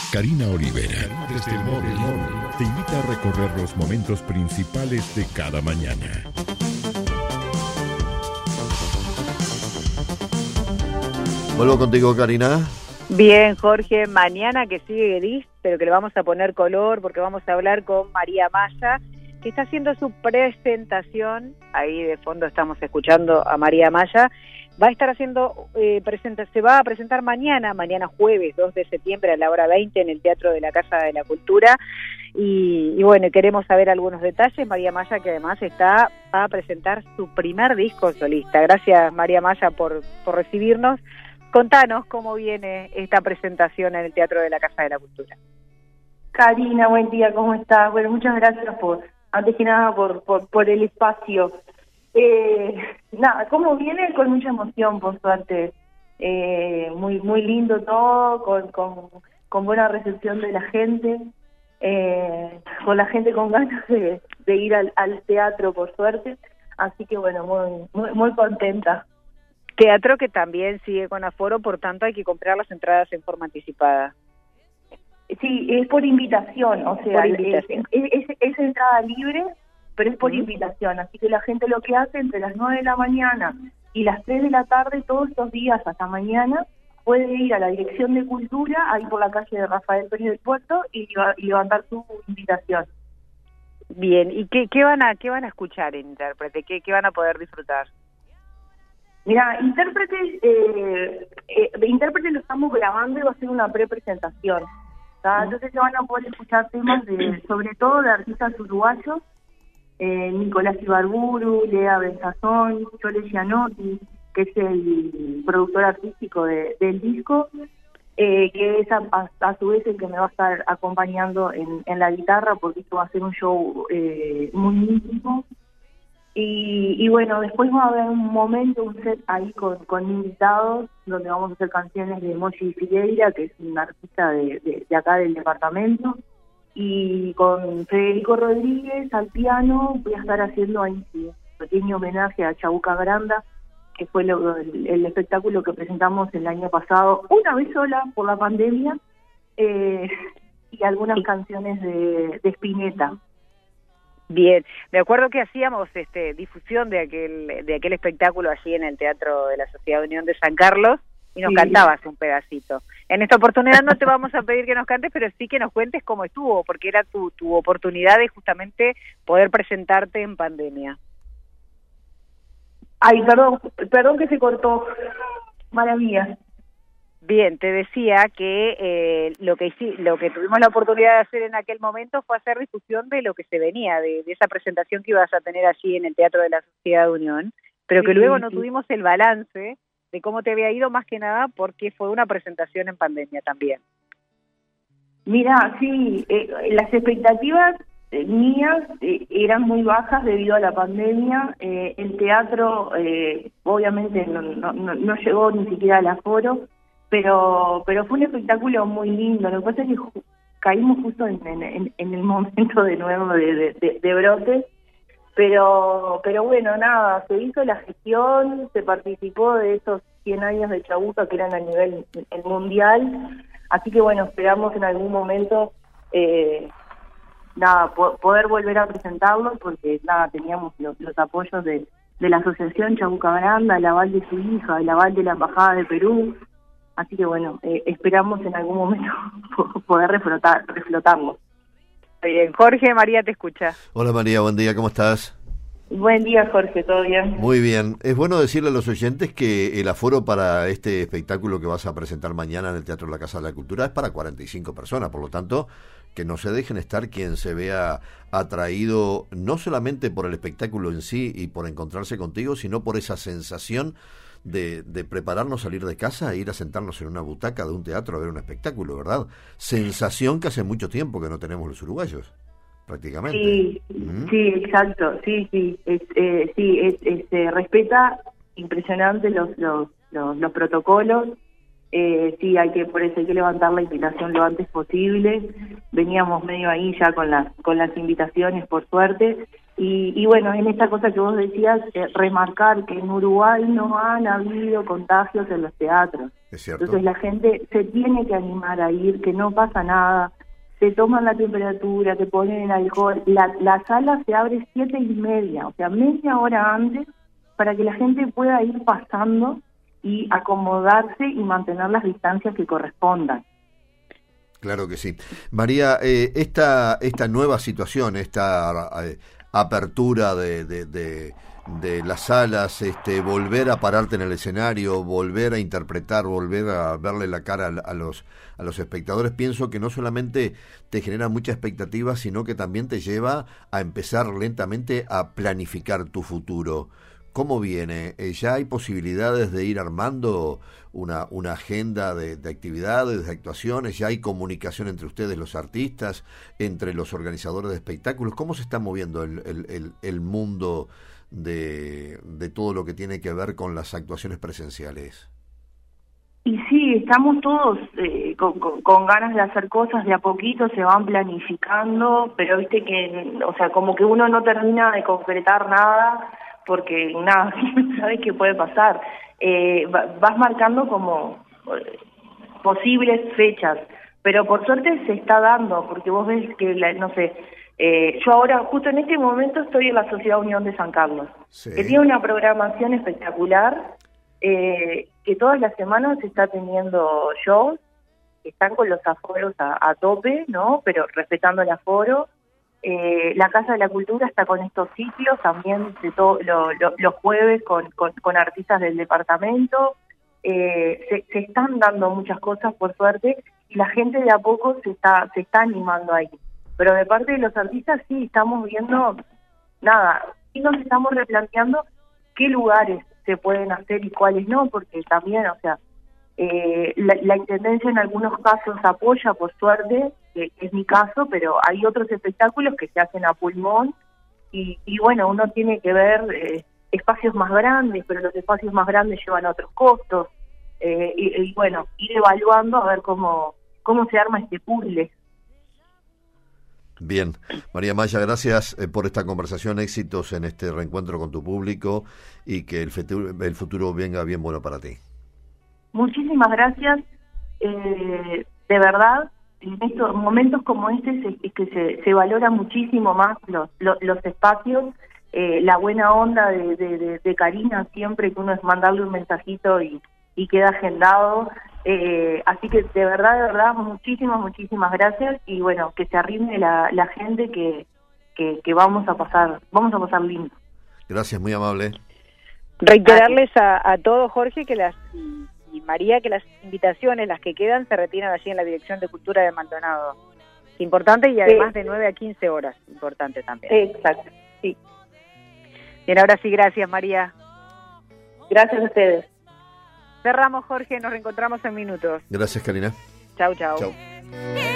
Karina Olivera, desde el móvil, te invita a recorrer los momentos principales de cada mañana. Vuelvo contigo, Karina. Bien, Jorge, mañana que sigue gris, pero que le vamos a poner color porque vamos a hablar con María Maya, que está haciendo su presentación. Ahí de fondo estamos escuchando a María Maya. Va a estar haciendo, se va a presentar mañana jueves 2 de septiembre a la hora 20 en el Teatro de la Casa de la Cultura. Y bueno, queremos saber algunos detalles. María Maya, que además va a presentar su primer disco solista. Gracias, María Maya, por recibirnos. Contanos cómo viene esta presentación en el Teatro de la Casa de la Cultura. Karina, buen día, ¿cómo estás? Bueno, muchas gracias antes que nada por el espacio. ¿Cómo viene? Con mucha emoción, por suerte. Muy lindo todo, con buena recepción de la gente, con la gente con ganas de ir al teatro, por suerte. Así que bueno, muy contenta. Teatro que también sigue con aforo, por tanto hay que comprar las entradas en forma anticipada. Sí, es por invitación, o sea, es entrada libre, pero es por invitación, así que la gente lo que hace entre las 9 de la mañana y las 3 de la tarde, todos estos días hasta mañana, puede ir a la Dirección de Cultura, ahí por la calle de Rafael Pérez del Puerto, y levantar su invitación. Bien, ¿y qué van a escuchar en Intérprete? ¿Qué van a poder disfrutar? Mira, Intérprete lo estamos grabando y va a ser una pre-presentación. Entonces se van a poder escuchar temas sobre todo de artistas uruguayos, Nicolás Ibarburu, Lea Benzazón, Chole Gianotti, que es el productor artístico del disco, que es a su vez el que me va a estar acompañando en la guitarra, porque esto va a ser un show muy íntimo. Y bueno, después va a haber un set ahí con invitados, donde vamos a hacer canciones de Mochi Figueira, que es un artista de acá del departamento, y con Federico Rodríguez al piano voy a estar haciendo ahí un pequeño homenaje a Chabuca Granda, que fue el espectáculo que presentamos el año pasado, una vez sola por la pandemia, y algunas canciones de Spinetta. Bien, me acuerdo que hacíamos difusión de aquel espectáculo allí en el Teatro de la Sociedad Unión de San Carlos y nos cantabas un pedacito. En esta oportunidad no te vamos a pedir que nos cantes, pero sí que nos cuentes cómo estuvo, porque era tu oportunidad de justamente poder presentarte en pandemia. Ay, perdón que se cortó. Maravilla. Bien, te decía que lo que tuvimos la oportunidad de hacer en aquel momento fue hacer difusión de lo que se venía, de esa presentación que ibas a tener allí en el Teatro de la Sociedad Unión, pero que luego no tuvimos el balance de cómo te había ido, más que nada porque fue una presentación en pandemia también. Mira, sí, las expectativas mías eran muy bajas debido a la pandemia. El teatro obviamente no llegó ni siquiera al aforo, pero fue un espectáculo muy lindo. Lo que pasa es que caímos justo en el momento de nuevo de brote, pero bueno, nada, se hizo la gestión, se participó de esos 100 años de Chabuca que eran a nivel mundial, así que bueno, esperamos en algún momento poder volver a presentarlo, porque teníamos los apoyos de la Asociación Chabuca Granda, el aval de su hija, el aval de la Embajada de Perú. Así que bueno, esperamos en algún momento poder reflotarnos. Bien, Jorge, María te escucha. Hola María, buen día, ¿cómo estás? Buen día, Jorge, ¿todo bien? Muy bien. Es bueno decirle a los oyentes que el aforo para este espectáculo que vas a presentar mañana en el Teatro de la Casa de la Cultura es para 45 personas, por lo tanto, que no se dejen estar quien se vea atraído no solamente por el espectáculo en sí y por encontrarse contigo, sino por esa sensación de prepararnos, salir de casa e ir a sentarnos en una butaca de un teatro a ver un espectáculo, ¿verdad? Sensación que hace mucho tiempo que no tenemos los uruguayos, prácticamente. Sí, sí, exacto, sí, se respeta impresionante los protocolos. Sí, por eso hay que levantar la invitación lo antes posible. Veníamos medio ahí ya con las invitaciones, por suerte. Y bueno, en esta cosa que vos decías, remarcar que en Uruguay no han habido contagios en los teatros. Es cierto. Entonces la gente se tiene que animar a ir, que no pasa nada, te toman la temperatura, te ponen el alcohol. La sala se abre 7:30, o sea, media hora antes, para que la gente pueda ir pasando y acomodarse y mantener las distancias que correspondan. Claro que sí. María, esta nueva situación, esta apertura de las salas, volver a pararte en el escenario, volver a interpretar, volver a verle la cara a los espectadores, pienso que no solamente te genera mucha expectativa, sino que también te lleva a empezar lentamente a planificar tu futuro. ¿Cómo viene? ¿Ya hay posibilidades de ir armando una agenda de actividades, de actuaciones? ¿Ya hay comunicación entre ustedes, los artistas, entre los organizadores de espectáculos? ¿Cómo se está moviendo el mundo de todo lo que tiene que ver con las actuaciones presenciales? Y sí, estamos todos con ganas de hacer cosas, de a poquito se van planificando, pero viste que, o sea, como que uno no termina de concretar nada, porque nada, sabes qué puede pasar. Vas marcando como posibles fechas, pero por suerte se está dando, porque vos ves que, no sé, yo ahora justo en este momento estoy en la Sociedad Unión de San Carlos, sí, que tiene una programación espectacular, que todas las semanas se está teniendo shows, que están con los aforos a tope, ¿no? Pero respetando el aforo. La Casa de la Cultura está con estos ciclos también de los jueves con artistas del departamento. Se están dando muchas cosas, por suerte, y la gente de a poco se está animando ahí. Pero de parte de los artistas sí estamos viendo nada, y nos estamos replanteando qué lugares se pueden hacer y cuáles no, porque también, o sea, la Intendencia en algunos casos apoya, por suerte, que es mi caso, pero hay otros espectáculos que se hacen a pulmón y bueno, uno tiene que ver espacios más grandes, pero los espacios más grandes llevan otros costos, y bueno, ir evaluando a ver cómo se arma este puzzle. Bien, María Maya, gracias por esta conversación, éxitos en este reencuentro con tu público y que el futuro venga bien bueno para ti. Muchísimas gracias, de verdad, en estos momentos como este es que se valora muchísimo más los espacios, la buena onda de Karina siempre, que uno es mandarle un mensajito y queda agendado, así que de verdad, muchísimas gracias y bueno, que se arrime la gente que vamos a pasar lindo. Gracias, muy amable. Reiterarles a todos, Jorge, y María, que las invitaciones, las que quedan, se retiran allí en la Dirección de Cultura de Maldonado. Importante y además de 9 a 15 horas, importante también. Exacto, sí. Bien, ahora sí, gracias, María. Gracias a ustedes. Cerramos, Jorge, nos reencontramos en minutos. Gracias, Karina. Chau. Chau.